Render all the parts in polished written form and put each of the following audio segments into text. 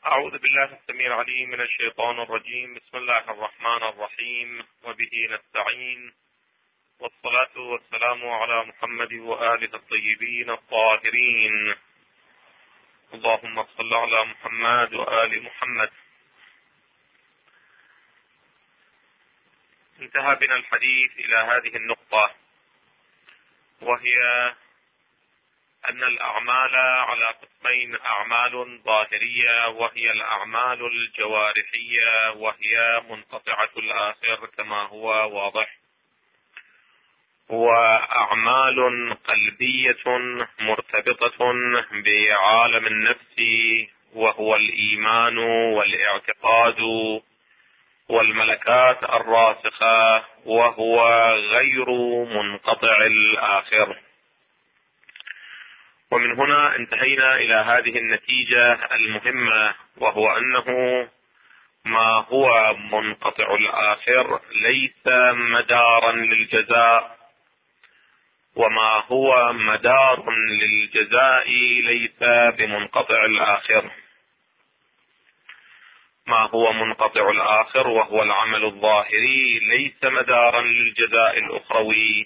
أعوذ بالله السميع العليم من الشيطان الرجيم. بسم الله الرحمن الرحيم، وبه نستعين، والصلاة والسلام على محمد وآله الطيبين الطاهرين. اللهم صل على محمد وآل محمد. انتهى بنا الحديث إلى هذه النقطة، وهي أن الأعمال على قسمين: أعمال ظاهرية وهي الأعمال الجوارحية وهي منقطعة الآخر كما هو واضح، وأعمال قلبية مرتبطة بعالم النفس وهو الإيمان والاعتقاد والملكات الراسخة وهو غير منقطع الآخر. ومن هنا انتهينا إلى هذه النتيجة المهمة، وهو أنه ما هو منقطع الآخر ليس مدارا للجزاء، وما هو مدار للجزاء ليس بمنقطع الآخر. ما هو منقطع الآخر وهو العمل الظاهري ليس مدارا للجزاء الأخروي،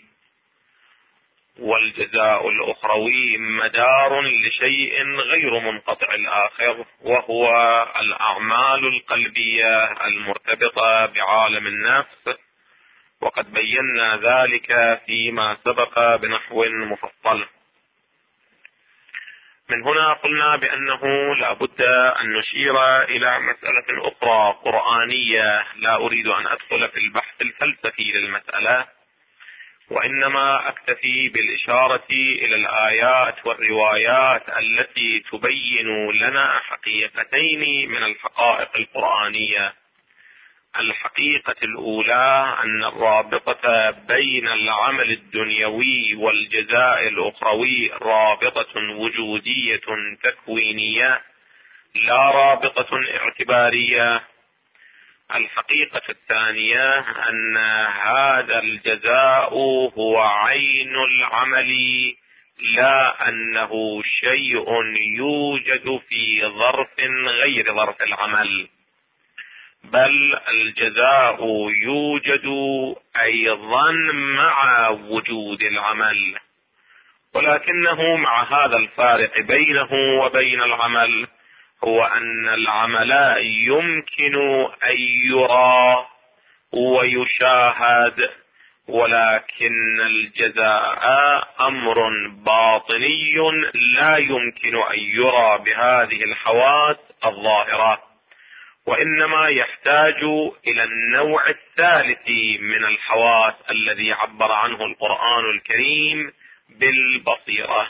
والجزاء الأخروي مدار لشيء غير منقطع الآخر، وهو الأعمال القلبية المرتبطة بعالم النفس، وقد بينا ذلك فيما سبق بنحو مفصل. من هنا قلنا بأنه لا بد أن نشير إلى مسألة أخرى قرآنية. لا أريد أن أدخل في البحث الفلسفي للمسألة، وإنما أكتفي بالإشارة إلى الآيات والروايات التي تبين لنا حقيقتين من الحقائق القرآنية. الحقيقة الأولى أن الرابطة بين العمل الدنيوي والجزاء الأخروي رابطة وجودية تكوينية، لا رابطة اعتبارية. الحقيقة الثانية أن هذا الجزاء هو عين العمل، لا أنه شيء يوجد في ظرف غير ظرف العمل، بل الجزاء يوجد أيضا مع وجود العمل، ولكنه مع هذا الفارق بينه وبين العمل، هو أن العمل يمكن أن يرى ويشاهد، ولكن الجزاء أمر باطني لا يمكن أن يرى بهذه الحواس الظاهرة، وإنما يحتاج إلى النوع الثالث من الحواس الذي عبر عنه القرآن الكريم بالبصيرة.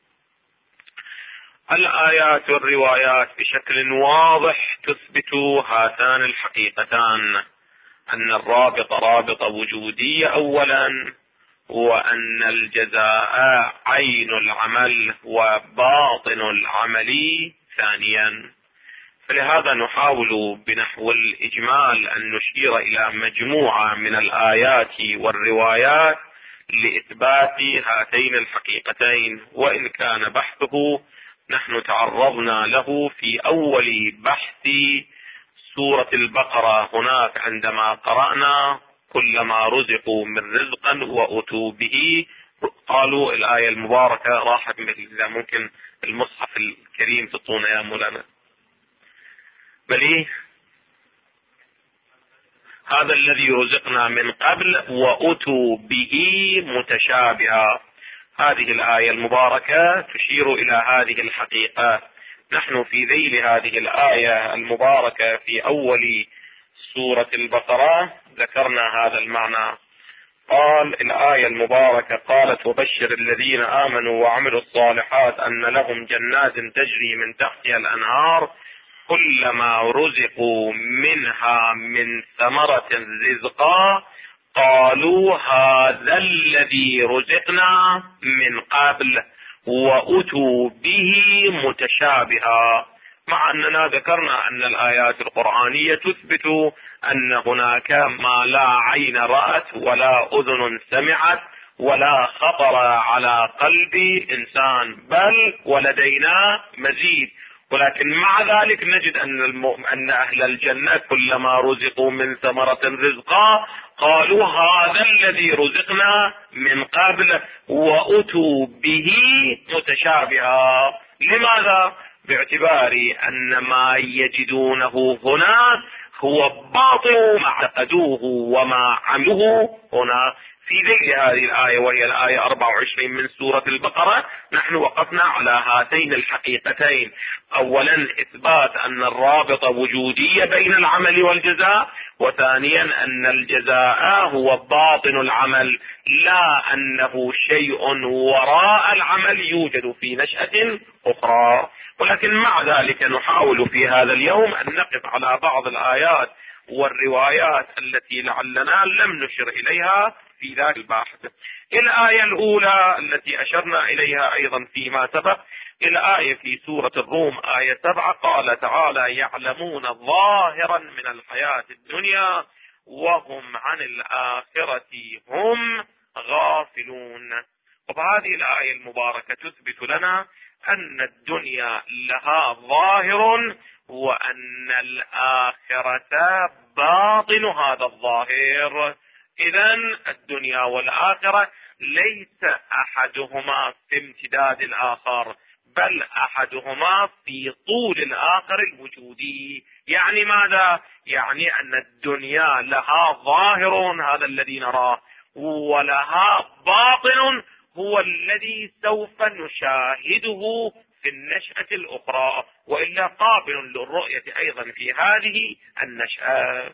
الآيات والروايات بشكل واضح تثبت هاتان الحقيقتان: أن الرابط رابط وجودي أولا، وأن الجزاء عين العمل وباطن العمل ثانيا. فلهذا نحاول بنحو الإجمال أن نشير إلى مجموعة من الآيات والروايات لإثبات هاتين الحقيقتين، وإن كان بحثه نحن تعرضنا له في أول بحث سورة البقرة هناك، عندما قرأنا: كلما رزقوا من رزقا وأتوا به قالوا. الآية المباركة راحت مثل إذا ممكن المصحف الكريم تطونه يا مولانا. بل هذا الذي رزقنا من قبل وأتوا به متشابها. هذه الآية المباركة تشير إلى هذه الحقيقة. نحن في ذيل هذه الآية المباركة في أول سورة البقرة ذكرنا هذا المعنى. قال الآية المباركة: قالت وبشر الذين آمنوا وعملوا الصالحات أن لهم جنات تجري من تحتها الأنهار كلما رزقوا منها من ثمرة رزقا قالوا هذا الذي رزقنا من قبل وأتوا به متشابها. مع أننا ذكرنا أن الآيات القرآنية تثبت أن هناك ما لا عين رأت ولا أذن سمعت ولا خطر على قلب إنسان، بل ولدينا مزيد، ولكن مع ذلك نجد أن أهل الجنة كلما رزقوا من ثمرة رزقا قالوا هذا الذي رزقنا من قبل وأتوا به متشابها. لماذا؟ باعتبار أن ما يجدونه هنا هو باطل ما اعتقدوه وما عملوه هنا. في ذيل هذه الآية وهي الآية 24 من سورة البقرة نحن وقفنا على هاتين الحقيقتين: أولا إثبات أن الرابط وجودية بين العمل والجزاء، وثانيا أن الجزاء هو باطن العمل لا أنه شيء وراء العمل يوجد في نشأة أخرى. ولكن مع ذلك نحاول في هذا اليوم أن نقف على بعض الآيات والروايات التي لعلنا لم نشر إليها في ذلك الباحث. الآية الأولى التي أشرنا إليها أيضا فيما سبق، الآية في سورة الروم آية 7، قال تعالى: يعلمون ظاهرا من الحياة الدنيا وهم عن الآخرة هم غافلون. وبهذه الآية المباركة تثبت لنا أن الدنيا لها ظاهر وأن الآخرة باطن هذا الظاهر. إذن الدنيا والآخرة ليس أحدهما في امتداد الآخر، بل أحدهما في طول الآخر الوجودي. يعني ماذا؟ يعني أن الدنيا لها ظاهر هذا الذي نراه، ولها باطن هو الذي سوف نشاهده في النشأة الأخرى، وإلا قابل للرؤية أيضا في هذه النشأة.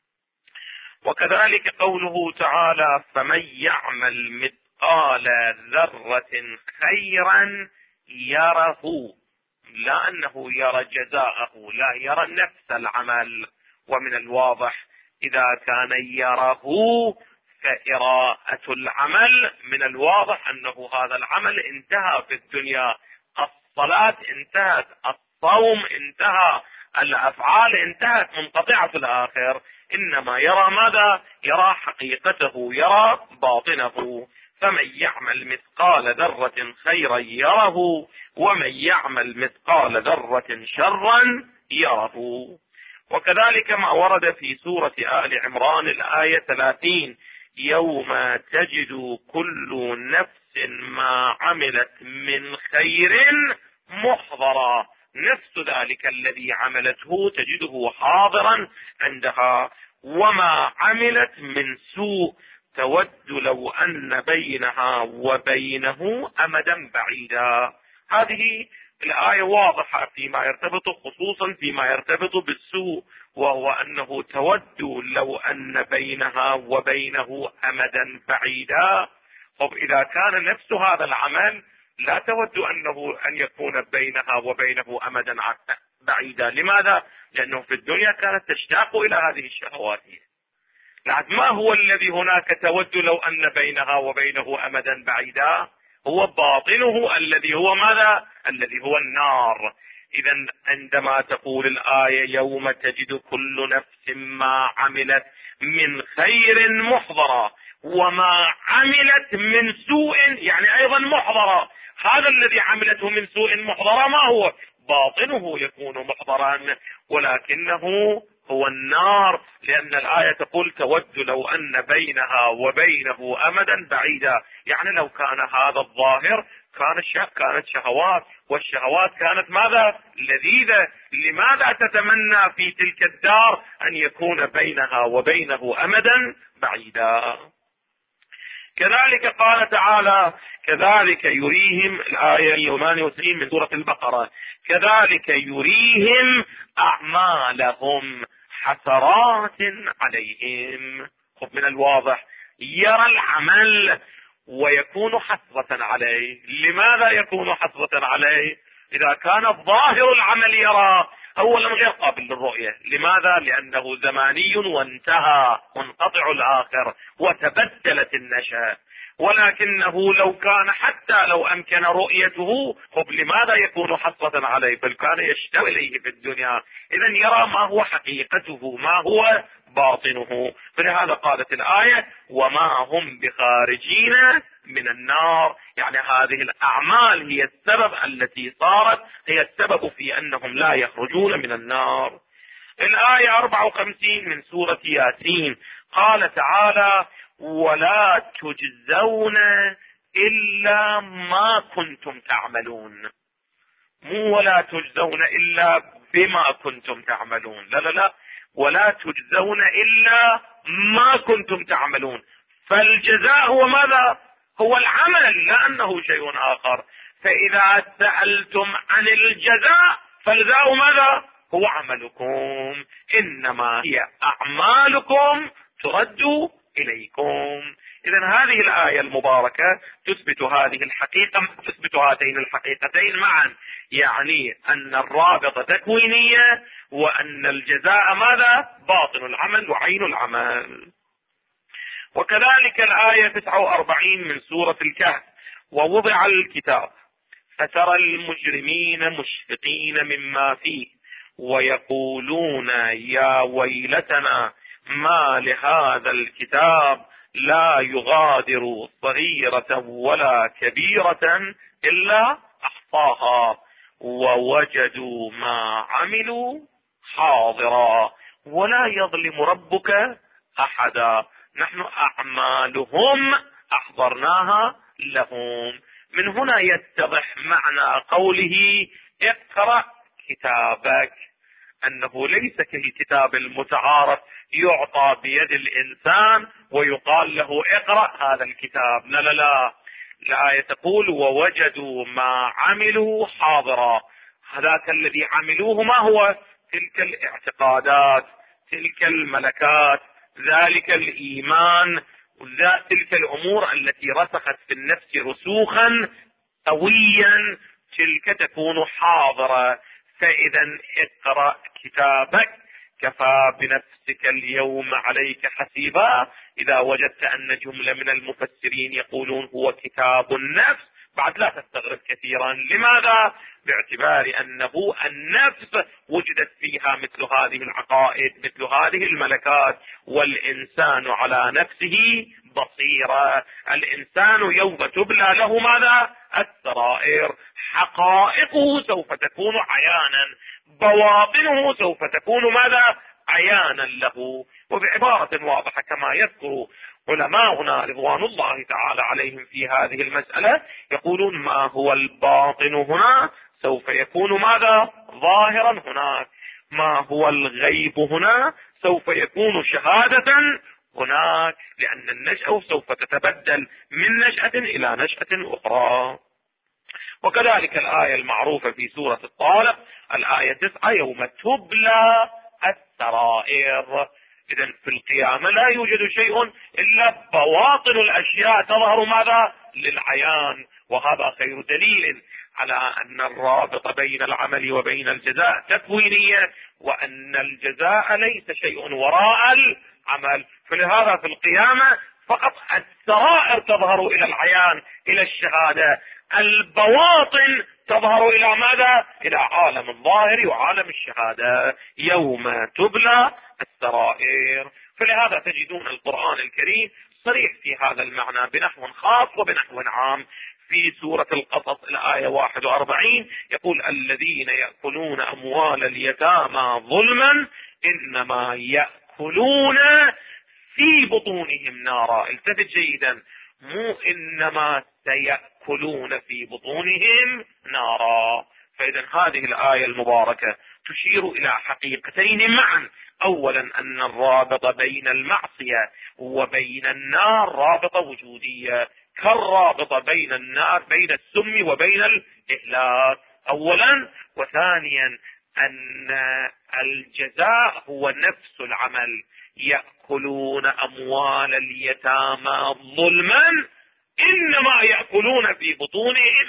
وكذلك قوله تعالى: فمن يعمل مثقال ذرة خيرا يره، لا أنه يرى جزاءه، لا يرى نفس العمل. ومن الواضح إذا كان يره فإراءة العمل من الواضح أنه هذا العمل انتهى في الدنيا، الصلاة انتهت، الصوم انتهى، الأفعال انتهت منقطعة في الآخر. إنما يرى ماذا؟ يرى حقيقته، يرى باطنه. فمن يعمل مثقال ذرة خيرا يره ومن يعمل مثقال ذرة شرا يره. وكذلك ما ورد في سورة آل عمران الآية 30: يوم تجد كل نفس ما عملت من خير محضرا، نفس ذلك الذي عملته تجده حاضرا عندها، وما عملت من سوء تود لو أن بينها وبينه أمدا بعيدا. هذه الآية واضحة فيما يرتبط، خصوصا فيما يرتبط بالسوء، وهو أنه تود لو أن بينها وبينه أمدا بعيدا. طب إذا كان نفس هذا العمل لا تود أن يكون بينها وبينه أمدا بعيدا. لماذا؟ لأنه في الدنيا كانت تشتاق إلى هذه الشهوات. لكن ما هو الذي هناك تود لو أن بينها وبينه أمدا بعيدا؟ هو باطنه الذي هو ماذا؟ الذي هو النار. إذا عندما تقول الآية يوم تجد كل نفس ما عملت من خير محضرا وما عملت من سوء، يعني أيضا محضرا، هذا الذي عملته من سوء محضرا ما هو؟ باطنه يكون محضرا، ولكنه هو النار، لأن الآية تقول تود لو أن بينها وبينه أمدا بعيدا. يعني لو كان هذا الظاهر كانت شهوات، والشهوات كانت ماذا؟ لذيذة. لماذا تتمنى في تلك الدار أن يكون بينها وبينه أمدا بعيدا؟ كذلك قال تعالى: كذلك يريهم، الآية 68 من سورة البقرة: كذلك يريهم أعمالهم حسرات عليهم. خب من الواضح يرى العمل ويكون حسرة عليه. لماذا يكون حسرة عليه؟ إذا كان الظاهر العمل يرى، أولا غير قابل للرؤية. لماذا؟ لأنه زماني وانتهى، منقطع الآخر، وتبدلت النشأة. ولكنه لو كان حتى لو أمكن رؤيته، خب لماذا يكون حسرة عليه؟ بل كان يشتاق إليه في الدنيا. إذا يرى ما هو حقيقته، ما هو باطنه. فلهذا قالت الآية: وما هم بخارجين من النار. يعني هذه الأعمال هي السبب التي صارت هي السبب في أنهم لا يخرجون من النار. الآية 54 من سورة ياسين قال تعالى: ولا تجزون إلا ما كنتم تعملون. مو ولا تجزون إلا بما كنتم تعملون، لا لا لا، ولا تجزون إلا ما كنتم تعملون. فالجزاء هو ماذا؟ هو العمل، لا أنه شيء آخر. فإذا سألتم عن الجزاء فالجزاء ماذا؟ هو عملكم، إنما هي أعمالكم ترد إليكم. إذن هذه الآية المباركة تثبت هذه الحقيقة، تثبت هاتين الحقيقتين معا، يعني أن الرابطة تكوينية، وأن الجزاء ماذا؟ باطن العمل وعين العمل. وكذلك الآية 49 من سورة الكهف: ووضع الكتاب فترى المجرمين مشفقين مما فيه ويقولون يا ويلتنا ما لهذا الكتاب لا يغادر صغيرة ولا كبيرة إلا أحصاها ووجدوا ما عملوا حاضرا ولا يظلم ربك أحدا. نحن أعمالهم أحضرناها لهم. من هنا يتضح معنى قوله اقرأ كتابك، أنه ليس كالكتاب المتعارف يعطى بيد الإنسان ويقال له اقرأ هذا الكتاب، لا لا لا. الآية تقول ووجدوا ما عملوا حاضرا. هذاك الذي عملوه ما هو؟ تلك الاعتقادات، تلك الملكات، ذلك الإيمان، تلك الأمور التي رسخت في النفس رسوخا قويا، تلك تكون حاضرة. فإذا اقرأ كتابك كفى بنفسك اليوم عليك حسيبا. إذا وجدت أن جملة من المفسرين يقولون هو كتاب النفس، بعد لا تستغرب كثيرا. لماذا؟ باعتبار أنه النفس وجدت فيها مثل هذه العقائد، مثل هذه الملكات، والإنسان على نفسه بصيرة. الإنسان يوم تبلى له ماذا؟ السرائر، حقائقه سوف تكون عيانا، بواطنه سوف تكون ماذا؟ عيانا له. وبعبارة واضحة كما يذكر علماؤنا رضوان الله تعالى عليهم في هذه المسألة، يقولون ما هو الباطن هنا سوف يكون ماذا؟ ظاهرا هناك. ما هو الغيب هنا سوف يكون شهادة هناك، لأن النشأة سوف تتبدل من نشأة إلى نشأة أخرى. وكذلك الآية المعروفة في سورة الطارق الآية 9: يوم تبلى السرائر. إذن في القيامة لا يوجد شيء إلا بواطن الأشياء تظهر ماذا؟ للعيان. وهذا خير دليل على أن الرابط بين العمل وبين الجزاء تكوينية، وأن الجزاء ليس شيء وراء العمل. فلهذا في القيامة فقط السرائر تظهر إلى العيان، إلى الشهادة. البواطن تظهر إلى ماذا؟ إلى عالم الظاهر وعالم الشهادة يوم تبلى السرائر. فلهذا تجدون القرآن الكريم صريح في هذا المعنى بنحو خاص وبنحو عام. في سورة القصص الآية 41 يقول: الذين يأكلون أموال اليتامى ظلما إنما يأكلون في بطونهم نارا. التفت جيدا، مو إنما سيأكلون في بطونهم نارا. فإذا هذه الآية المباركة تشير إلى حقيقتين معا. أولا أن الرابط بين المعصية وبين النار رابطة وجودية، كالرابطة بين النار بين السم وبين الإهلاك أولا. وثانيا أن الجزاء هو نفس العمل. يأكلون أموال اليتامى ظلما إنما يأكلون في بطونهم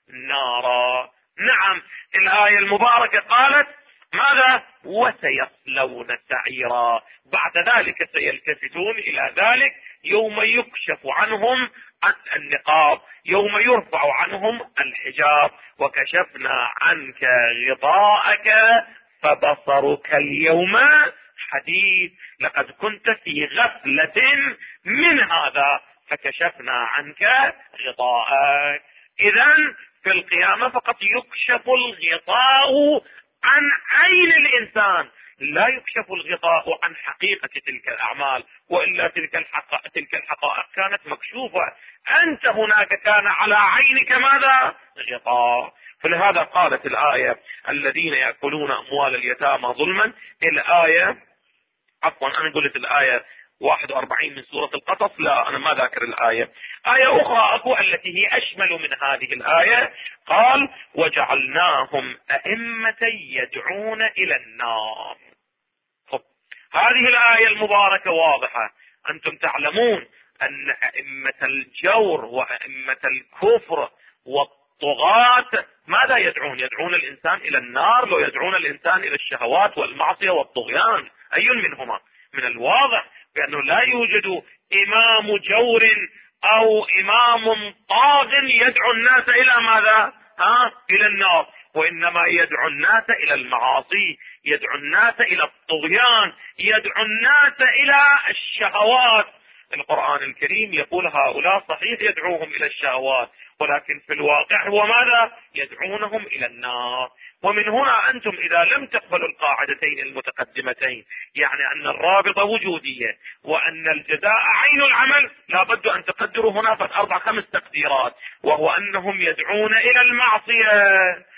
نارا. نعم، الآية المباركة قالت ماذا؟ وسيصلون سعيرا. بعد ذلك سيلتفتون إلى ذلك يوم يكشف عنهم النقاب، يوم يرفع عنهم الحجاب. وكشفنا عنك غطاءك فبصرك اليوم حديد. لقد كنت في غفلة من هذا، فكشفنا عنك غطاءك. إذا في القيامة فقط يكشف الغطاء عن عين الإنسان، لا يكشف الغطاء عن حقيقة تلك الأعمال، وإلا تلك الحقائق كانت مكشوفة. أنت هناك كان على عينك ماذا؟ غطاء. فلهذا قالت الآية الذين يأكلون أموال اليتامى ظلما. الآية عفوا أنا قلت الآية 41 من سورة القصص، لا أنا ما ذاكر الآية. آية أخرى أكو التي هي أشمل من هذه الآية، قال وجعلناهم أئمة يدعون إلى النار. هذه الآية المباركة واضحة. أنتم تعلمون أن أئمة الجور وأئمة الكفر والطغاة ماذا يدعون؟ يدعون الإنسان إلى النار، لو يدعون الإنسان إلى الشهوات والمعصية والطغيان. أي منهما؟ من الواضح بأنه لا يوجد إمام جور أو إمام طاغ يدعو الناس إلى ماذا؟ إلى النار، وإنما يدعو الناس إلى المعاصي، يدعو الناس إلى الطغيان، يدعو الناس إلى الشهوات. القرآن الكريم يقول هؤلاء صحيح يدعوهم إلى الشهوات، ولكن في الواقع هو ماذا؟ يدعونهم إلى النار. ومن هنا أنتم إذا لم تقبلوا القاعدتين المتقدمتين، يعني أن الرابطة وجودية وأن الجزاء عين العمل، لابد أن تقدروا هنا 4-5 تقديرات، وهو أنهم يدعون إلى المعصية،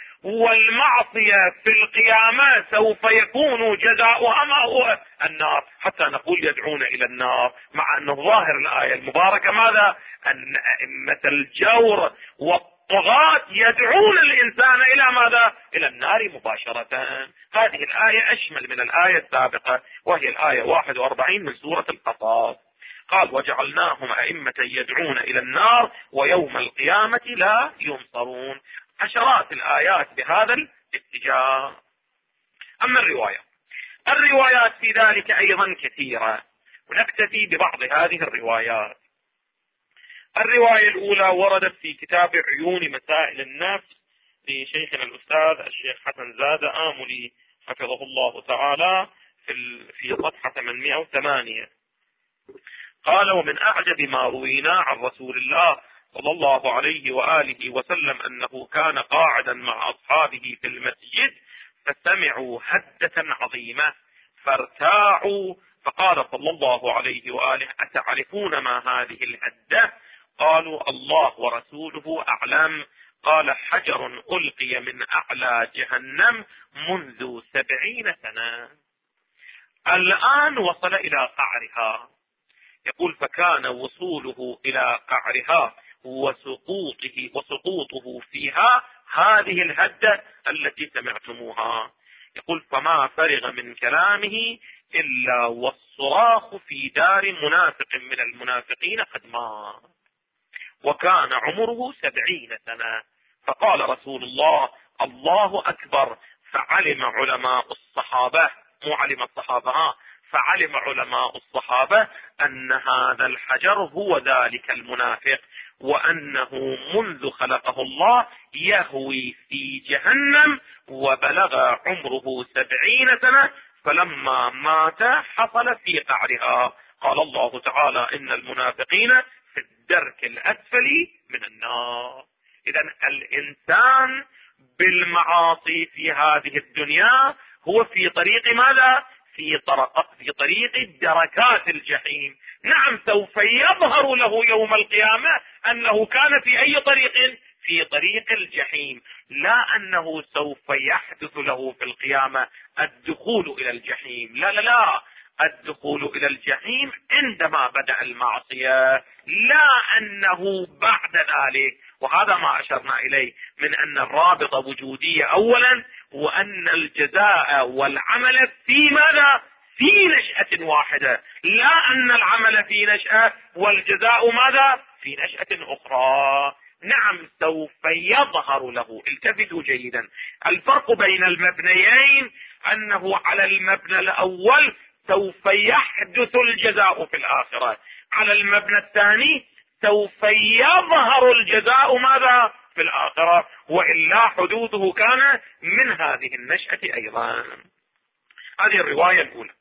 والمعصية في القيامة سوف يكون جزاؤها ما هو؟ النار. حتى نقول يدعون إلى النار، مع أن ظاهر الآية المباركة ماذا؟ أن أئمة الجور والطغاة يدعون الإنسان إلى ماذا؟ إلى النار مباشرة. هذه الآية أشمل من الآية السابقة، وهي الآية 41 من سورة القصص. قال وجعلناهم أئمة يدعون إلى النار ويوم القيامة لا ينصرون. عشرات الآيات بهذا الاتجاه. أما الروايات في ذلك أيضا كثيرة، ونكتفي ببعض هذه الروايات. الرواية الأولى وردت في كتاب عيون مسائل النفس لشيخنا الأستاذ الشيخ حسن زاد آملي حفظه الله تعالى في صفحة 808. قال ومن أعجب ما روينا عن رسول الله صلى الله عليه وآله وسلم أنه كان قاعدا مع أصحابه في المسجد فسمعوا هدة عظيمة فارتاعوا، فقال صلى الله عليه وآله أتعرفون ما هذه الهدة؟ قالوا الله ورسوله أعلم. قال حجر ألقي من أعلى جهنم منذ 70 سنة، الآن وصل إلى قعرها. يقول فكان وصوله إلى قعرها وسقوطه فيها هذه الهدة التي سمعتموها. يقول فما فرغ من كلامه إلا والصراخ في دار منافق من المنافقين قد مات، وكان عمره 70 سنة. فقال رسول الله الله أكبر، فعلم علماء الصحابة، مو علم الصحابة، فعلم علماء الصحابة أن هذا الحجر هو ذلك المنافق، وأنه منذ خلقه الله يهوي في جهنم، وبلغ عمره 70 سنة، فلما مات حصل في قعرها. قال الله تعالى إن المنافقين في الدرك الأسفل من النار. إذا الإنسان بالمعاصي في هذه الدنيا هو في طريق ماذا؟ في طريق دركات الجحيم. نعم سوف يظهر له يوم القيامة أنه كان في أي طريق؟ في طريق الجحيم، لا أنه سوف يحدث له في القيامة الدخول إلى الجحيم، لا لا لا، الدخول إلى الجحيم عندما بدأ المعصية، لا أنه بعد ذلك. وهذا ما أشرنا إليه من أن الرابطة وجودية أولا، وأن الجزاء والعمل في ماذا؟ في نشأة واحدة، لا أن العمل في نشأة والجزاء ماذا؟ في نشأة أخرى. نعم سوف يظهر له. التفتوا جيدا، الفرق بين المبنيين أنه على المبنى الأول سوف يحدث الجزاء في الآخرة، على المبنى الثاني سوف يظهر الجزاء ماذا؟ في الآخرة، وإلا حدوثه كان من هذه النشأة أيضا. هذه الرواية الأولى.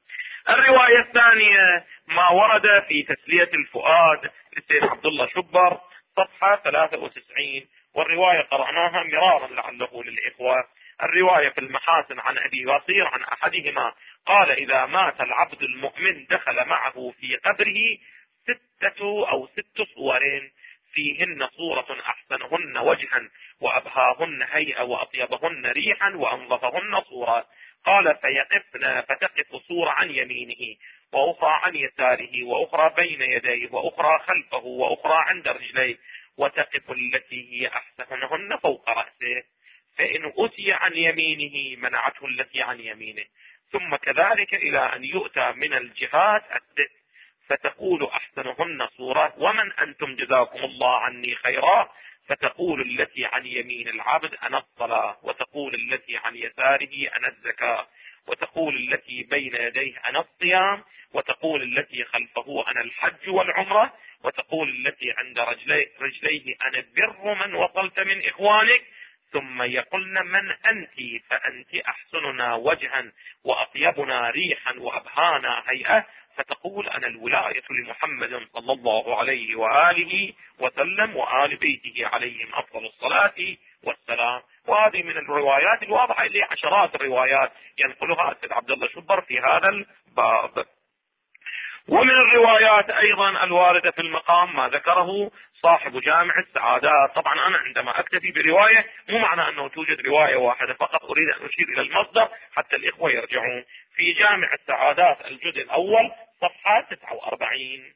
الرواية الثانية ما ورد في تسلية الفؤاد للسيد عبد الله شبر صفحة 93، والرواية قرأناها مرارا لعله للإخوة. الرواية في المحاسن عن أبي بصير عن أحدهما قال إذا مات العبد المؤمن دخل معه في قبره 6 صور فيهن صورة أحسنهن وجها وأبهاهن هيئة وأطيبهن ريحا وأنظفهن صورة. قال فيقفن فتقف صورة عن يمينه وأخرى عن يساره وأخرى بين يديه وأخرى خلفه وأخرى عند رجليه وتقف التي هي أحسنهن فوق رأسه، فإن أتي عن يمينه منعته التي عن يمينه، ثم كذلك إلى أن يؤتى من الجهات الست فتقول أحسنهن صورة ومن أنتم جزاكم الله عني خيرا، فتقول التي عن يمين العبد أنا الصلاة، وتقول التي عن يساره أنا الزكاة، وتقول التي بين يديه أنا الصيام، وتقول التي خلفه أنا الحج والعمرة، وتقول التي عند رجليه أنا بر من وصلت من إخوانك، ثم يقولن من أنت فأنت أحسننا وجها وأطيبنا ريحا وأبهانا هيئة، فتقول أنا الولاية لمحمد صلى الله عليه وآله وسلم وآل بيته عليهم أفضل الصلاة والسلام. وهذه من الروايات الواضحة اللي عشرات الروايات ينقلها السيد عبد الله شبر في هذا الباب. ومن الروايات أيضا الواردة في المقام ما ذكره صاحب جامع السعادات. طبعا أنا عندما أكتفي برواية مو معنى أنه توجد رواية واحدة، فقط أريد أن أشير إلى المصدر حتى الإخوة يرجعون. في جامع السعادات الجزء الأول صفحة 49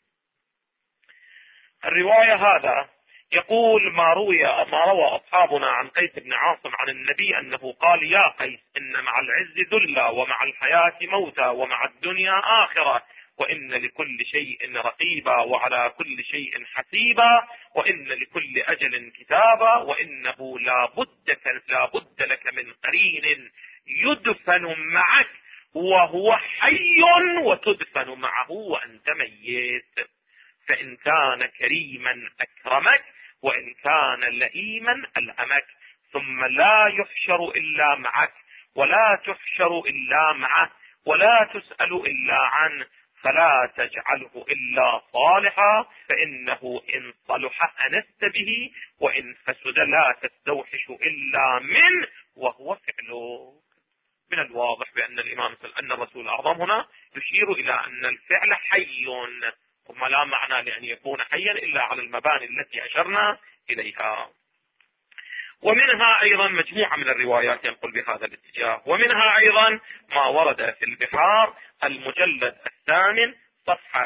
الرواية هذا يقول ما روى أصحابنا عن قيس بن عاصم عن النبي أنه قال يا قيس إن مع العز ذلا ومع الحياة موتا ومع الدنيا آخرة، وإن لكل شيء رقيبا وعلى كل شيء حسيبا، وإن لكل أجل كتابا، وإنه لا بد لك من قرين يدفن معك وهو حي وتدفن معه وأنت ميت، فإن كان كريما أكرمك وإن كان لئيما ألهمك، ثم لا يحشر إلا معك ولا تحشر إلا معه ولا تسأل إلا عنه، فلا تجعله إلا صالحا، فإنه إن صلح أنست به وإن فسد لا تستوحش إلا منه وهو فعله. من الواضح بأن أن الرسول الأعظم هنا يشير إلى أن الفعل حي، ثم لا معنى لأن يكون حيا إلا على المباني التي أشرنا إليها. ومنها أيضا مجموعة من الروايات ينقل بهذا الاتجاه، ومنها أيضا ما ورد في البحار المجلد 8 صفحة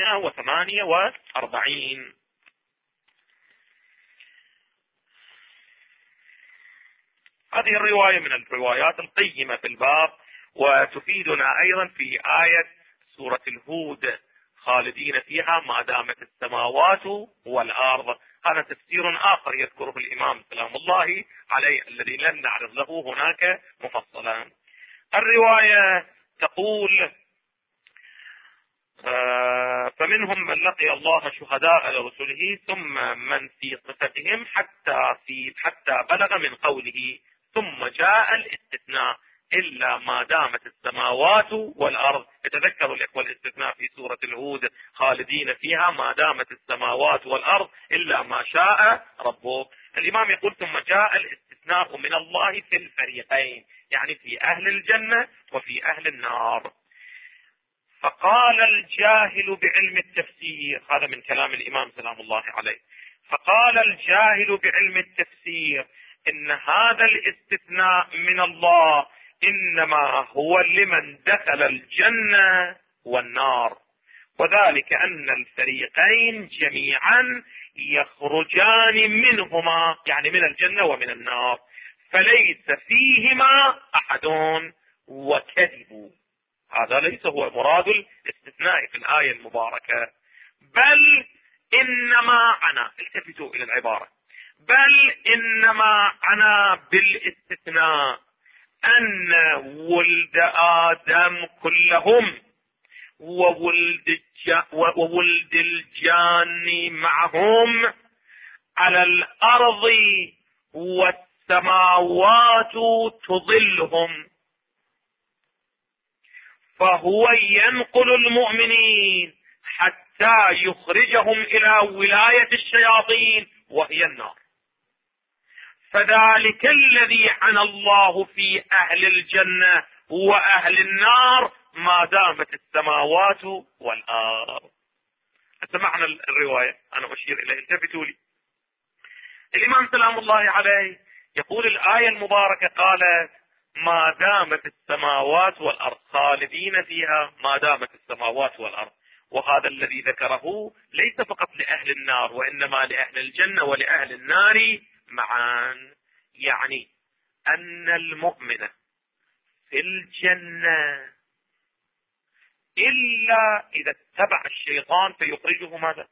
348. هذه الرواية من الروايات القيمة في الباب، وتفيدنا أيضا في آية سورة الهود خالدين فيها ما دامت السماوات والأرض. هذا تفسير آخر يذكره الإمام سلام الله عليه الذي لن نعرض له هناك مفصلا. الرواية تقول فمنهم من لقي الله شهداء لرسله ثم من في صفتهم حتى بلغ من قوله ثم جاء الاستثناء إلا ما دامت السماوات والأرض. يتذكروا الإخوة الاستثناء في سورة الهود خالدين فيها ما دامت السماوات والأرض إلا ما شاء ربك. الإمام يقول ثم جاء الاستثناء من الله في الفريقين، يعني في أهل الجنة وفي أهل النار. فقال الجاهل بعلم التفسير، هذا من كلام الإمام سلام الله عليه، فقال الجاهل بعلم التفسير إن هذا الاستثناء من الله إنما هو لمن دخل الجنة والنار، وذلك أن الفريقين جميعا يخرجان منهما، يعني من الجنة ومن النار، فليس فيهما أحد وكذبوا. هذا ليس هو مراد الاستثناء في الآية المباركة، بل إنما أنا، التفتوا إلى العبارة، بل إنما أنا بالاستثناء أن ولد آدم كلهم وولد الجان معهم على الأرض والسماوات تظلهم، فهو ينقل المؤمنين حتى يخرجهم الى ولاية الشياطين وهي النار. فذلك الذي عنى الله في اهل الجنة واهل النار ما دامت السماوات والارض. سمعنا الرواية، انا اشير اليه، التفتوا لي. الامام سلام الله عليه يقول الآية المباركة قالت ما دامت السماوات والارض، خالدين فيها ما دامت السماوات والارض. وهذا الذي ذكره ليس فقط لأهل النار وإنما لأهل الجنة ولأهل النار معا. يعني أن المؤمن في الجنة إلا إذا اتبع الشيطان فيخرجه ماذا؟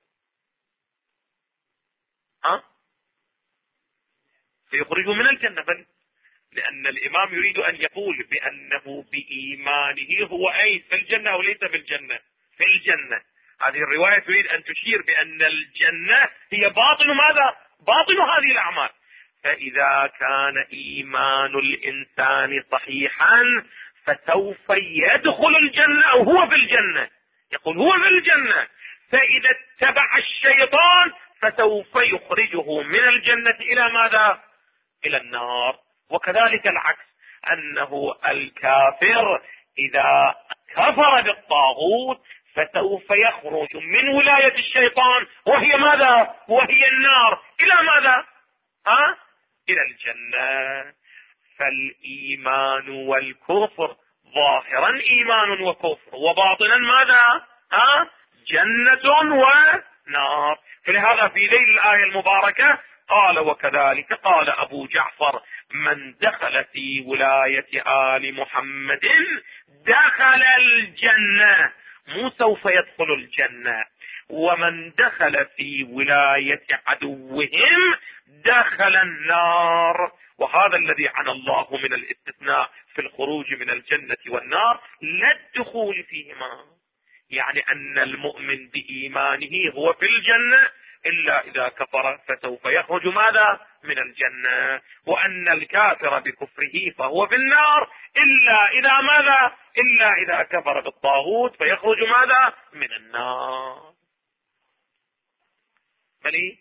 فيخرجه من الجنة. بل لأن الإمام يريد أن يقول بأنه بإيمانه هو أي في الجنة أو ليس في الجنة؟ في الجنة. هذه الرواية تريد أن تشير بأن الجنة هي باطن ماذا؟ باطن هذه الأعمال. فإذا كان إيمان الإنسان صحيحا فسوف يدخل الجنة أو هو في الجنة، يقول هو في الجنة. فإذا اتبع الشيطان فسوف يخرجه من الجنة إلى ماذا؟ إلى النار. وكذلك العكس، أنه الكافر إذا كفر بالطاغوت فسوف يخرج من ولاية الشيطان وهي ماذا؟ وهي النار إلى ماذا؟ إلى الجنة. فالإيمان والكفر ظاهرا إيمان وكفر، وباطنا ماذا؟ جنة ونار. فلهذا في ذيل الآية المباركة قال وكذلك قال أبو جعفر من دخل في ولاية آل محمد دخل الجنة، مو سوف يدخل الجنة. ومن دخل في ولاية عدوهم دخل النار. وهذا الذي عنى الله من الاستثناء في الخروج من الجنة والنار لا الدخول فيهما. يعني أن المؤمن بإيمانه هو في الجنة إلا إذا كفر فسوف يخرج ماذا؟ من الجنة. وأن الكافر بكفره فهو في النار إلا إذا ماذا؟ إلا إذا كفر بالطاغوت فيخرج ماذا؟ من النار. بلي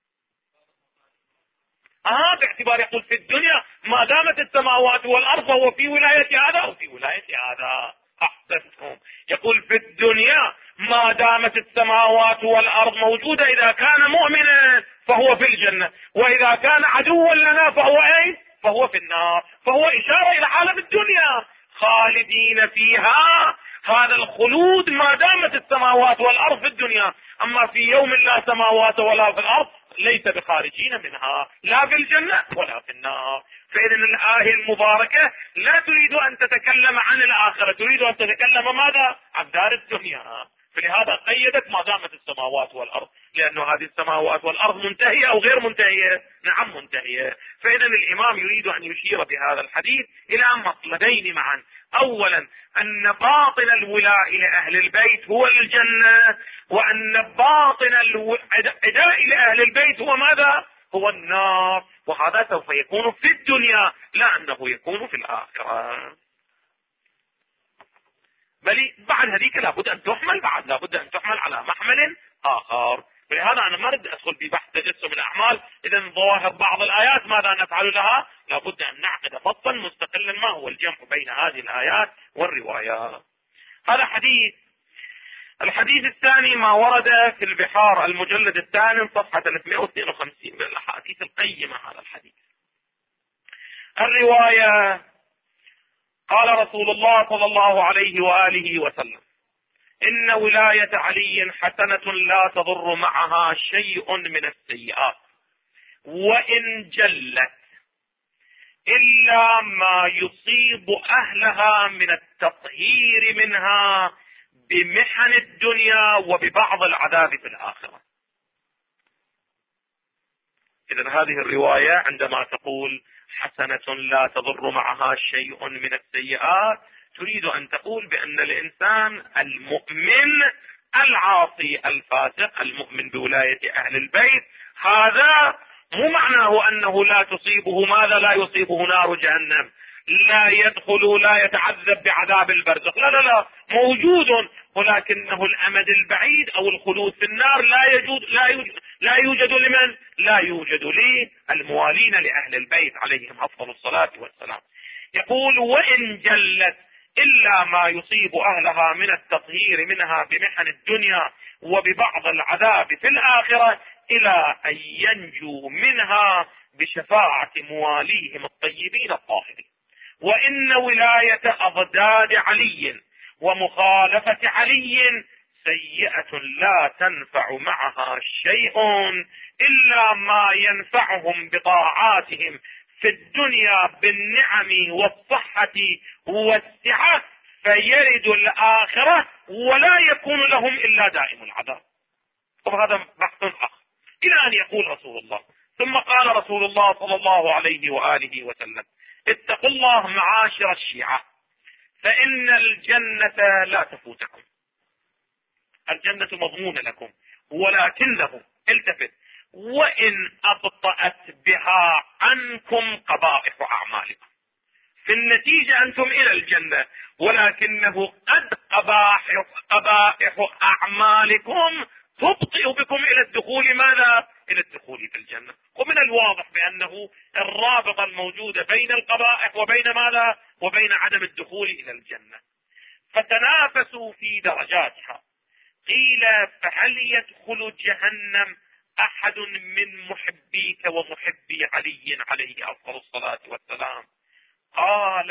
باعتبار يقول في الدنيا ما دامت السماوات والأرض فهو في ولاية هذا أو في ولاية هذا. أحسنتم. يقول في الدنيا ما دامت السماوات والأرض موجودة، إذا كان مؤمنا فهو في الجنة، وإذا كان عدوا لنا فهو أين؟ فهو في النار. فهو إشارة إلى عالم الدنيا خالدين فيها. هذا الخلود ما دامت السماوات والأرض في الدنيا. أما في يوم لا سماوات ولا في الأرض ليس بخارجين منها، لا في الجنة ولا في النار. فإذا الآية المباركة لا تريد أن تتكلم عن الآخرة، تريد أن تتكلم ماذا؟ عن دار الدنيا. فلهذا قيدت ما دامت السماوات والأرض، لأن هذه السماوات والأرض منتهية أو غير منتهية؟ نعم منتهية. فإذا الإمام يريد أن يشير بهذا الحديث إلى مطلبين معا. أولا أن باطن الولاء لأهل البيت هو الجنة، وأن باطن العداء لأهل البيت هو ماذا؟ هو النار. وهذا سوف يكون في الدنيا لا أنه يكون في الآخرة. بل بعد هذيك لابد أن تحمل، لابد أن تحمل على محمل آخر. ولهذا أنا ما أريد أدخل في بحث تجسم الأعمال. إذا ظواهر بعض الآيات ماذا نفعل لها؟ لابد أن نعقد فصلا مستقلا ما هو الجمع بين هذه الآيات والروايات. هذا حديث. الحديث الثاني ما ورد في البحار المجلد الثاني صفحة 352 من الأحاديث القيمة. هذا الحديث الرواية قال رسول الله صلى الله عليه وآله وسلم إن ولاية علي حسنة لا تضر معها شيء من السيئات وإن جلت إلا ما يصيب أهلها من التطهير منها بمحن الدنيا وببعض العذاب في الآخرة. إذن هذه الرواية عندما تقول حسنة لا تضر معها شيء من السيئات تريد أن تقول بأن الإنسان المؤمن العاصي الفاسق المؤمن بولاية أهل البيت هذا مو معناه أنه لا تصيبه ماذا؟ لا يصيبه نار جهنم، لا يدخل لا يتعذب بعذاب البرزخ، لا لا لا، موجود، ولكنه الأمد البعيد أو الخلود في النار لا يوجد لمن؟ لا يوجد للموالين لأهل البيت عليهم أفضل الصلاة والسلام. يقول: وإن جلت إلا ما يصيب أهلها من التطهير منها بمحن الدنيا وببعض العذاب في الآخرة، إلى أن ينجوا منها بشفاعة مواليهم الطيبين الطاهرين. وإن ولاية أضداد علي ومخالفة علي سيئة لا تنفع معها شيء إلا ما ينفعهم بطاعاتهم في الدنيا بالنعم والصحة والسعة، فيرد الآخرة ولا يكون لهم إلا دائم العذاب. وهذا بحث آخر إلى أن يقول رسول الله: ثم قال رسول الله صلى الله عليه وآله وسلم: اتقوا الله معاشر الشيعة، فإن الجنة لا تفوتكم. الجنة مضمونة لكم، ولكنه التفت: وإن أبطأت بها عنكم قبائح أعمالكم. في النتيجة أنتم إلى الجنة، ولكنه قد قبائح أعمالكم تبطئ بكم إلى الدخول. ماذا؟ إلى الدخول في الجنة. ومن الواضح بأنه الرابطة الموجودة بين القبائح وبين ماذا؟ وبين عدم الدخول إلى الجنة. فتنافسوا في درجاتها. قيل: فهل يدخل جهنم أحد من محبيك ومحبي علي عليه أفضل الصلاة والسلام؟ قال: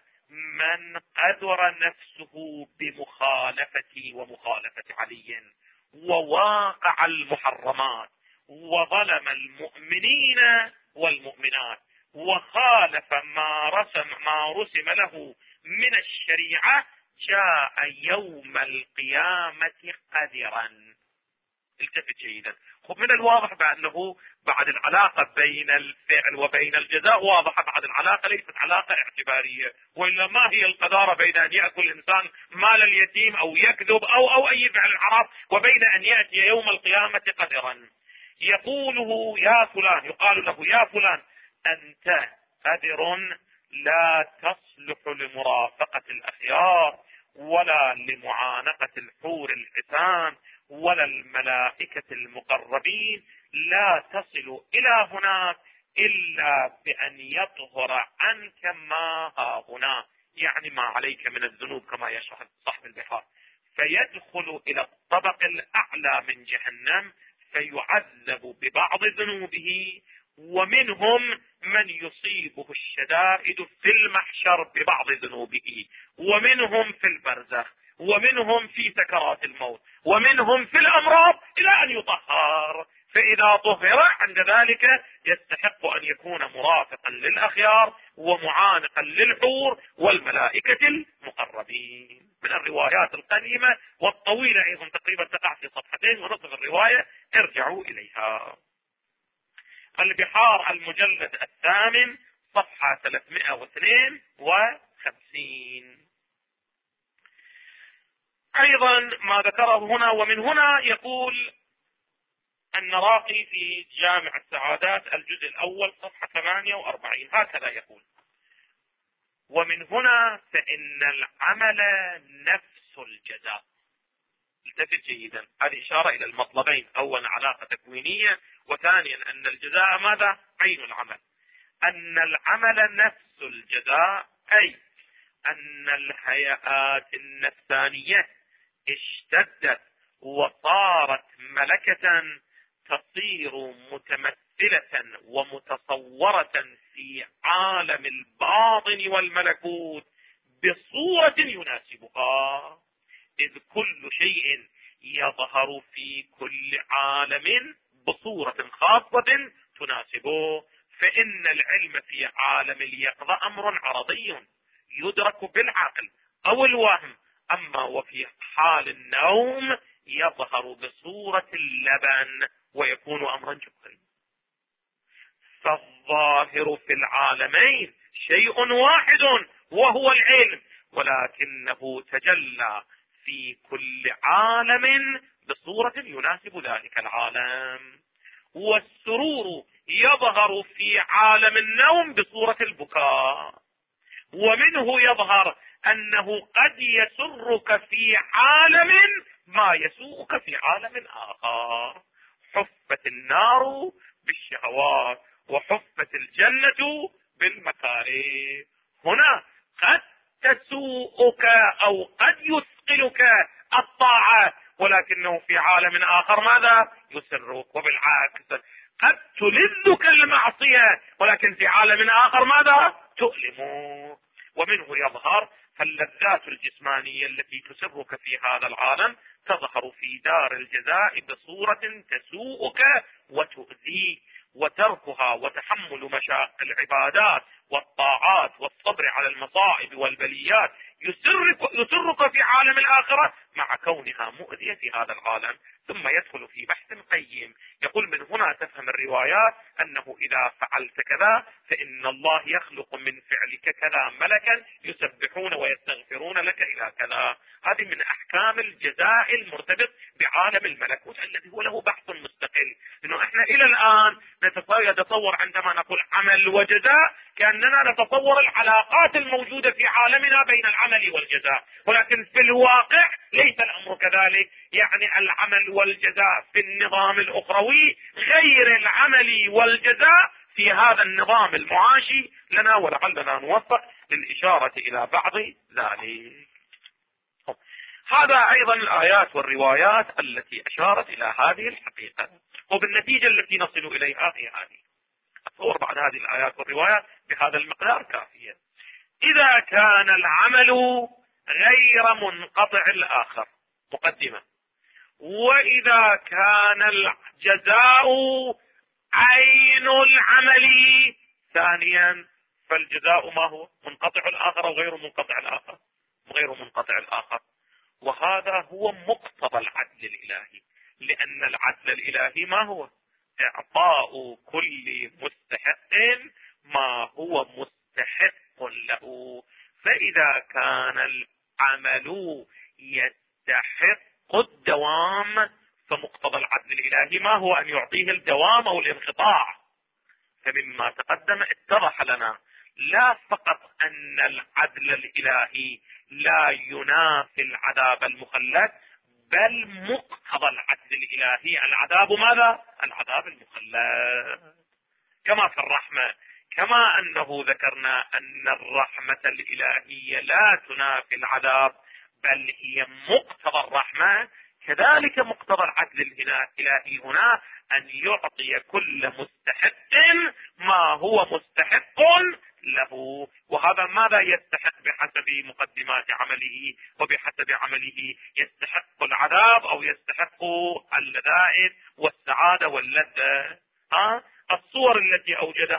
من قدر نفسه بمخالفتي ومخالفة علي وواقع المحرمات وظلم المؤمنين والمؤمنات وخالف ما رسم له من الشريعة، جاء يوم القيامة قدرا. التفت جيدا. من الواضح بأنه بعد العلاقة بين الفعل وبين الجزاء واضحة، بعد العلاقة ليست علاقة اعتبارية، وإلا ما هي القدارة بين أن يأكل الإنسان مال اليتيم أو يكذب أو أي فعل حرام، وبين أن يأتي يوم القيامة قدرا. يقوله: يا فلان، يقال له: يا فلان، أنت قدر لا تصلح لمرافقة الأخيار ولا لمعانقة الحور الحسان ولا الملائكة المقربين، لا تصل إلى هناك إلا بأن يطهر عنك ما ها هنا، يعني ما عليك من الذنوب كما يشرح صاحب البحار، فيدخل إلى الطبق الأعلى من جهنم فيعذب ببعض ذنوبه، ومنهم من يصيبه الشدائد في المحشر ببعض ذنوبه، ومنهم في البرزخ، ومنهم في سكرات الموت، ومنهم في الأمراض، إلى أن يطهر. فإذا طهر عند ذلك يستحق أن يكون مرافقا للأخيار ومعانقا للحور والملائكة المقربين. من الروايات القديمة والطويلة أيضا، تقريبا تقع في صفحتين ونصف الرواية، ارجعوا إليها. البحار المجلد 8 صفحة 352. أيضا ما ذكره هنا، ومن هنا يقول النراقي في جامع السعادات الجزء الأول صفحة 48 هكذا يقول: ومن هنا فإن العمل نفس الجزاء. التفت جيدا، هذه إشارة إلى المطلبين: أولا علاقة تكوينية، وثانيا أن الجزاء ماذا؟ عين العمل. أن العمل نفس الجزاء، أي أن الهيئات النفسانية اشتدت وصارت ملكة تصير متمثلة ومتصورة في عالم الباطن والملكوت بصورة يناسبها، إذ كل شيء يظهر في كل عالم بصورة خاصة تناسبه. فإن العلم في عالم اليقظة أمر عرضي يدرك بالعقل أو الوهم، أما وفي حال النوم يظهر بصورة اللبن ويكون أمرا جوهريا. فالظاهر في العالمين شيء واحد وهو العلم، ولكنه تجلى في كل عالم بصورة يناسب ذلك العالم. والسرور يظهر في عالم النوم بصورة البكاء، ومنه يظهر أنه قد يسرك في عالم ما يسوءك في عالم آخر. حفت النار بالشهوات وحفت الجنة بالمكاره. هنا قد تسوءك أو قد يثقلك الطاعة، ولكنه في عالم آخر ماذا؟ يسرك. وبالعكس قد تلذك المعصية، ولكن في عالم آخر ماذا؟ تؤلمك. ومنه يظهر فاللذات الجسمانية التي تسرك في هذا العالم تظهر في دار الجزاء بصورة تسوءك وتؤذيك، وتركها وتحمل مشاق العبادات والطاعات والصبر على المصائب والبليات يسرك في عالم الآخرة مع كونها مؤذية في هذا العالم. ثم يدخل في بحث قيم يقول: من هنا تفهم الروايات أنه إذا فعلت كذا فإن الله يخلق من فعلك كذا ملكا يسبحون ويستغفرون لك إلى كذا. هذه من أحكام الجزاء المرتبط بعالم الملكوت الذي هو له بحث مستقل. لأنه احنا إلى الآن نتصور عندما نقول عمل وجزاء كأننا نتصور العلاقات الموجودة في عالمنا بين العمل والجزاء، ولكن في الواقع ليس الأمر كذلك. يعني العمل والجزاء في النظام الأخروي غير العمل والجزاء في هذا النظام المعاشي لنا، ولعلنا نوفق للإشارة إلى بعض ذلك. هذا أيضا الآيات والروايات التي أشارت إلى هذه الحقيقة، وبالنتيجة التي نصل إليها في هذه. أتصور بعد هذه الآيات والروايات بهذا المقدار كافية. إذا كان العمل غير منقطع الآخر، مقدمة، وإذا كان الجزاء عين العمل ثانيا، فالجزاء ما هو؟ منقطع الآخر أو غير منقطع الآخر؟ غير منقطع الآخر. وهذا هو مقتضى العدل الإلهي، لأن العدل الإلهي ما هو؟ إعطاء كل مستحق ما هو مستحق له. فإذا كان العمل يستحق الدوام فمقتضى العدل الإلهي ما هو؟ أن يعطيه الدوام أو الانقطاع. فمما تقدم اتضح لنا لا فقط أن العدل الإلهي لا ينافي العذاب المخلد، بل مقتضى العدل الإلهي العذاب ماذا؟ العذاب المخلد. كما في الرحمة، كما أنه ذكرنا أن الرحمة الإلهية لا تنافي العذاب بل هي مقتضى الرحمة، كذلك مقتضى العدل الإلهي هنا أن يعطي كل مستحق ما هو مستحق له. وهذا ماذا يستحق بحسب مقدمات عمله، وبحسب عمله يستحق العذاب أو يستحق اللذائذ والسعادة واللذة. الصور التي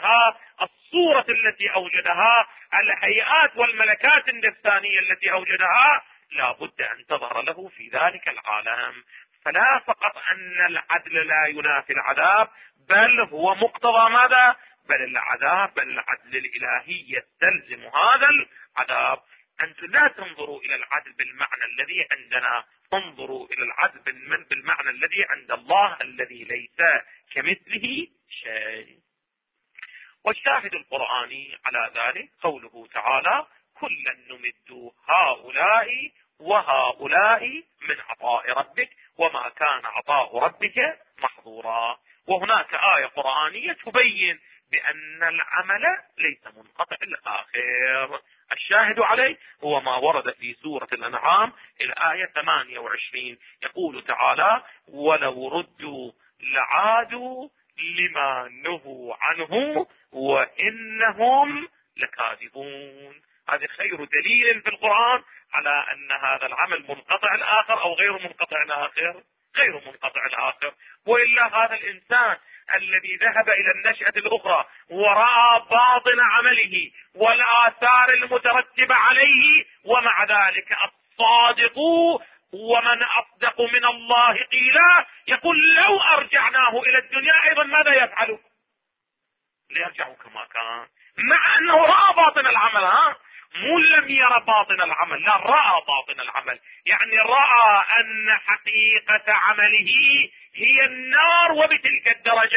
أوجدها، الهيئات والملكات النفسانية التي أوجدها لا بد أن تظهر له في ذلك العالم. فلا فقط أن العدل لا ينافي العذاب، بل هو مقتضى ماذا؟ بل العدل الإلهي يستلزم هذا العذاب. أنتم لا تنظروا إلى العدل بالمعنى الذي عندنا، انظروا إلى العدل بالمعنى الذي عند الله الذي ليس كمثله شيء. والشاهد القرآني على ذلك قوله تعالى: كلا نمد هؤلاء وهؤلاء من عطاء ربك وما كان عطاء ربك محظورا. وهناك آية قرآنية تبين بأن العمل ليس منقطع الآخر. الشاهد عليه هو ما ورد في سورة الأنعام الآية 28، يقول تعالى: ولو ردوا لعادوا لما نهوا عنه وإنهم لكاذبون. هذا خير دليل في القرآن على أن هذا العمل منقطع الآخر أو غير منقطع الآخر. غير منقطع الآخر. وإلا هذا الإنسان الذي ذهب إلى النشأة الأخرى ورأى باطن عمله والآثار المترتبة عليه، ومع ذلك الصادق ومن أصدق من الله قيلا يقول: لو أرجعناه إلى الدنيا أيضا ماذا يفعل؟ ليرجعوا كما كان، مع أنه رأى باطن العمل. مو لم يرى باطن العمل، لا، رأى باطن العمل. يعني رأى أن حقيقة عمله هي النار وبتلك الدرجة،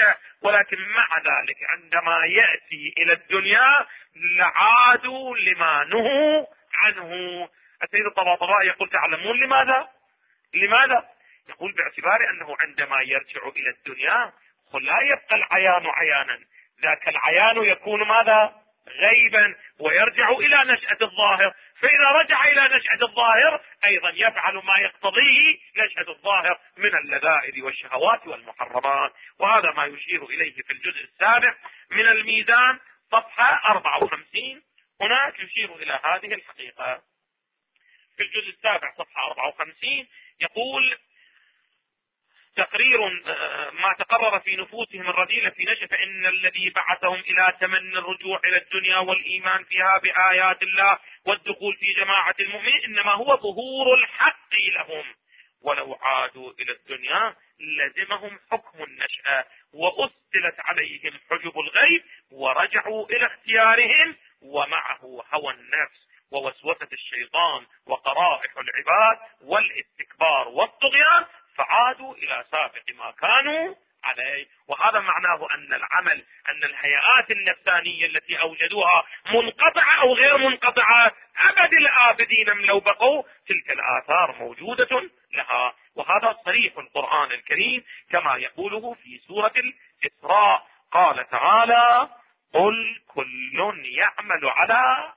ولكن مع ذلك عندما يأتي إلى الدنيا لعادوا لما نهوا عنه. السيد الطباطبائي يقول تعلمون لماذا؟ يقول باعتبار أنه عندما يرجع إلى الدنيا لا يبقى العيان عيانا، ذاك العيان يكون ماذا؟ غيبا، ويرجع إلى نشأة الظاهر، فإذا رجع إلى نشأة الظاهر أيضا يفعل ما يقتضيه نشأة الظاهر من اللذائذ والشهوات والمحرمات. وهذا ما يشير إليه في الجزء السابع من الميزان صفحة 54. هناك يشير إلى هذه الحقيقة في الجزء السابع صفحة 54. يقول تقرير ما تقرر في نفوسهم الرذيلة في نشأة، فإن الذي بعثهم إلى تمني الرجوع إلى الدنيا والإيمان فيها بآيات الله والدخول في جماعة المؤمنين إنما هو ظهور الحق لهم، ولو عادوا إلى الدنيا لزمهم حكم النشأة وأسدلت عليهم حجب الغيب ورجعوا إلى اختيارهم، ومعه هوى النفس ووسوسة الشيطان وقرائح العباد والاستكبار والطغيان، فعادوا إلى سابق ما كانوا عليه. وهذا معناه أن الهيئات النفسانية التي أوجدوها منقطعة أو غير منقطعة أبد الآبدين لو بقوا، تلك الآثار موجودة لها. وهذا صريح القرآن الكريم كما يقوله في سورة الإسراء، قال تعالى: قل كل يعمل على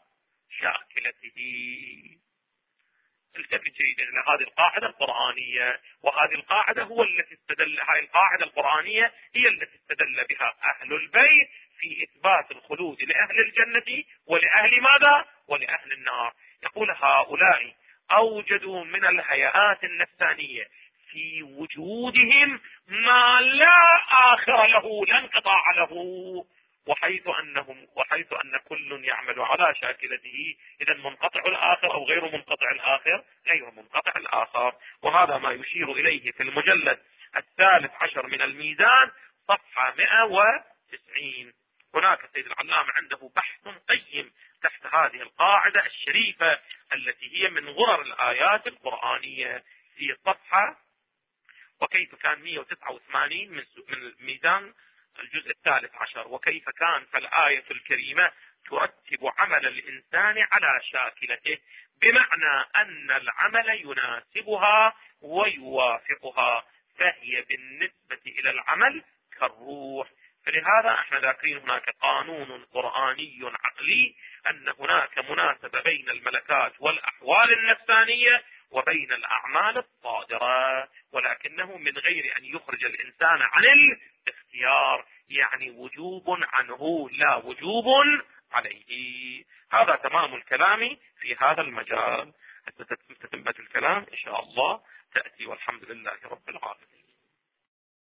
شاكلته. التفت جيدا الى هذه القاعدة القرآنية، وهذه القاعدة هاي القاعدة القرآنية هي التي استدل بها أهل البيت في إثبات الخلود لأهل الجنة ولأهل ماذا؟ ولأهل النار. يقول هؤلاء أوجدوا من الهيئات النفسانية في وجودهم ما لا آخر له، لا انقطاع له، وحيث أن كل يعمل على شاكلته، إذا منقطع الآخر أو غير منقطع الآخر غير منقطع الآخر. وهذا ما يشير إليه في المجلد 13 من الميزان صفحة 190. هناك السيد العلامة عنده بحث قيم تحت هذه القاعدة الشريفة التي هي من غرر الآيات القرآنية في صفحة وكيف كان 189 من الميزان الجزء 13. وكيف كان فالآية الكريمة ترتب عمل الإنسان على شاكلته، بمعنى أن العمل يناسبها ويوافقها، فهي بالنسبة إلى العمل كالروح. فلهذا احنا ذاكرين هناك قانون قرآني عقلي أن هناك مناسبة بين الملكات والأحوال النفسانية وبين الأعمال الصادرة، ولكنه من غير أن يخرج الإنسان عن الاختيار، يعني وجوب عنه لا وجوب عليه. هذا تمام الكلام في هذا المجال. حتى تتم الكلام إن شاء الله تأتي، والحمد لله رب العالمين.